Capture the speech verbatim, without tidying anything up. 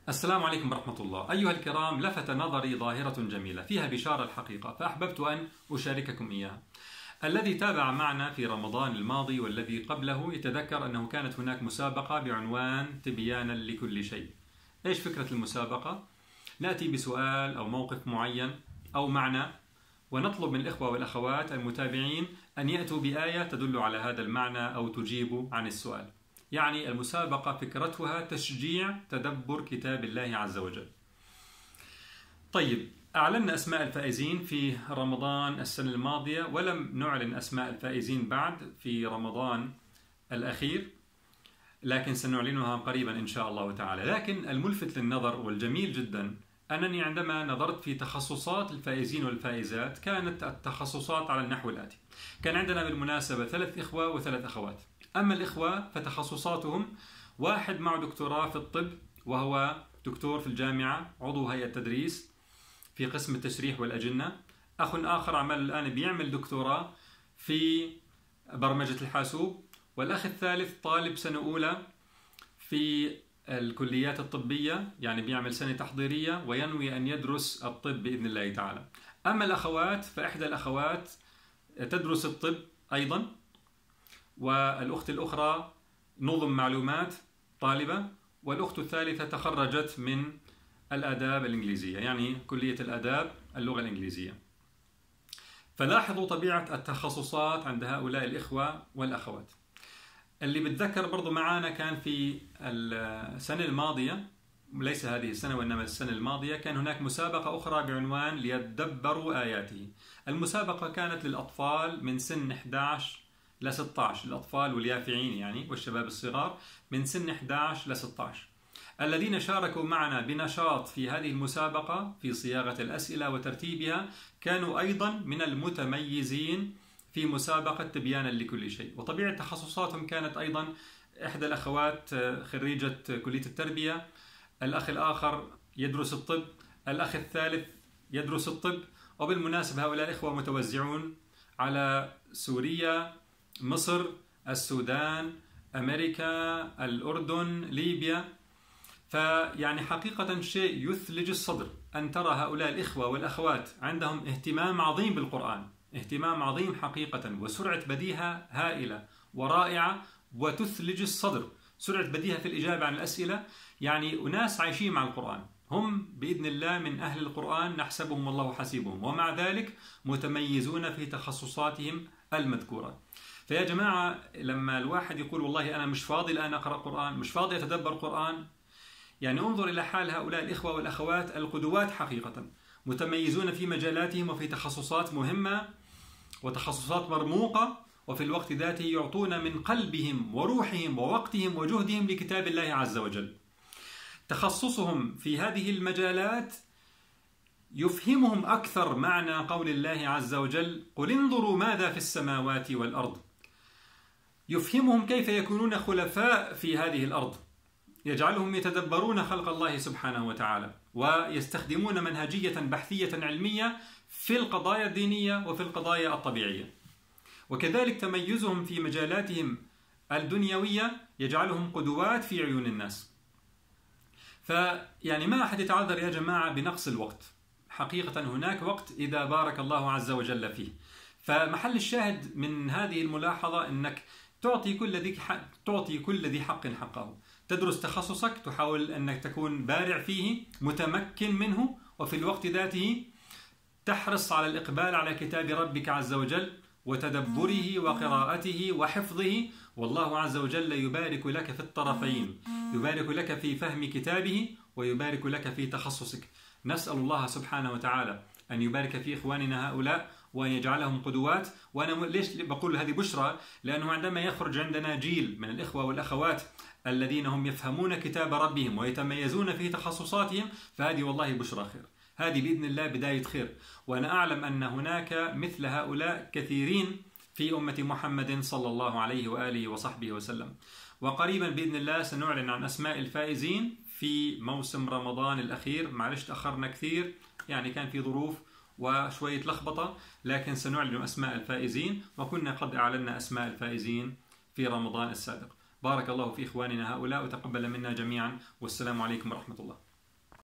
السلام عليكم ورحمة الله. أيها الكرام، لفت نظري ظاهرة جميلة فيها بشارة الحقيقة، فأحببت أن أشارككم إياها. الذي تابع معنا في رمضان الماضي والذي قبله يتذكر أنه كانت هناك مسابقة بعنوان تبيانا لكل شيء. إيش فكرة المسابقة؟ نأتي بسؤال أو موقف معين أو معنى، ونطلب من الإخوة والأخوات المتابعين أن يأتوا بآية تدل على هذا المعنى أو تجيب عن السؤال. يعني المسابقة فكرتها تشجيع تدبر كتاب الله عز وجل. طيب، أعلنا أسماء الفائزين في رمضان السنة الماضية، ولم نعلن أسماء الفائزين بعد في رمضان الأخير، لكن سنعلنها قريبا إن شاء الله تعالى. لكن الملفت للنظر والجميل جدا أنني عندما نظرت في تخصصات الفائزين والفائزات كانت التخصصات على النحو الآتي. كان عندنا بالمناسبة ثلاث إخوة وثلاث أخوات. أما الإخوة فتخصصاتهم: واحد معه دكتوراه في الطب وهو دكتور في الجامعة، عضو هيئة تدريس في قسم التشريح والأجنة. أخ آخر عمل الآن بيعمل دكتوراه في برمجة الحاسوب. والأخ الثالث طالب سنة أولى في الكليات الطبية، يعني بيعمل سنة تحضيرية وينوي أن يدرس الطب بإذن الله تعالى. أما الأخوات فإحدى الأخوات تدرس الطب أيضا، والأخت الأخرى نظم معلومات طالبة، والأخت الثالثة تخرجت من الآداب الإنجليزية، يعني كلية الآداب اللغة الإنجليزية. فلاحظوا طبيعة التخصصات عند هؤلاء الإخوة والأخوات. اللي بتذكر برضو معانا كان في السنة الماضية، ليس هذه السنة وإنما السنة الماضية، كان هناك مسابقة أخرى بعنوان ليدبروا آياته. المسابقة كانت للأطفال من سن إحدى عشر ل ستة عشر، الأطفال واليافعين يعني والشباب الصغار من سن إحدى عشر ل ستة عشر. الذين شاركوا معنا بنشاط في هذه المسابقة في صياغة الأسئلة وترتيبها كانوا أيضا من المتميزين في مسابقة تبيانا لكل شيء. وطبيعة تخصصاتهم كانت أيضا: إحدى الأخوات خريجة كلية التربية، الأخ الآخر يدرس الطب، الأخ الثالث يدرس الطب. وبالمناسبة هؤلاء الإخوة متوزعون على سوريا، مصر، السودان، أمريكا، الأردن، ليبيا. فيعني حقيقة شيء يثلج الصدر أن ترى هؤلاء الإخوة والأخوات عندهم اهتمام عظيم بالقرآن، اهتمام عظيم حقيقة، وسرعة بديهة هائلة ورائعة وتثلج الصدر، سرعة بديهة في الإجابة عن الأسئلة. يعني أناس عايشين مع القرآن، هم بإذن الله من أهل القرآن، نحسبهم والله حسيبهم، ومع ذلك متميزون في تخصصاتهم المذكورة. فيا جماعة، لما الواحد يقول والله أنا مش فاضي الآن أقرأ قرآن، مش فاضي أتدبر قرآن، يعني انظر إلى حال هؤلاء الإخوة والأخوات القدوات، حقيقة متميزون في مجالاتهم وفي تخصصات مهمة وتخصصات مرموقة، وفي الوقت ذاته يعطون من قلبهم وروحهم ووقتهم وجهدهم لكتاب الله عز وجل. تخصصهم في هذه المجالات يفهمهم أكثر معنى قول الله عز وجل: قل انظروا ماذا في السماوات والأرض. يفهمهم كيف يكونون خلفاء في هذه الأرض، يجعلهم يتدبرون خلق الله سبحانه وتعالى، ويستخدمون منهجية بحثية علمية في القضايا الدينية وفي القضايا الطبيعية. وكذلك تميزهم في مجالاتهم الدنيوية يجعلهم قدوات في عيون الناس. فيعني ما أحد يتعذر يا جماعة بنقص الوقت، حقيقة هناك وقت إذا بارك الله عز وجل فيه. فمحل الشاهد من هذه الملاحظة أنك تعطي كل ذي حق تعطي كل ذي حق حقه. تدرس تخصصك، تحاول أنك تكون بارع فيه، متمكن منه، وفي الوقت ذاته تحرص على الإقبال على كتاب ربك عز وجل وتدبره وقراءته وحفظه. والله عز وجل يبارك لك في الطرفين، يبارك لك في فهم كتابه ويبارك لك في تخصصك. نسأل الله سبحانه وتعالى أن يبارك في إخواننا هؤلاء وأن يجعلهم قدوات. وأنا ليش بقول هذه بشرى؟ لأنه عندما يخرج عندنا جيل من الإخوة والأخوات الذين هم يفهمون كتاب ربهم ويتميزون في تخصصاتهم، فهذه والله بشرى خير، هذه بإذن الله بداية خير. وأنا أعلم أن هناك مثل هؤلاء كثيرين في أمة محمد صلى الله عليه وآله وصحبه وسلم. وقريبا بإذن الله سنعلن عن أسماء الفائزين في موسم رمضان الأخير. معلش تأخرنا كثير، يعني كان في ظروف وشوية لخبطة، لكن سنعلن أسماء الفائزين، وكنا قد أعلنا أسماء الفائزين في رمضان السابق. بارك الله في إخواننا هؤلاء وتقبل منا جميعا، والسلام عليكم ورحمة الله.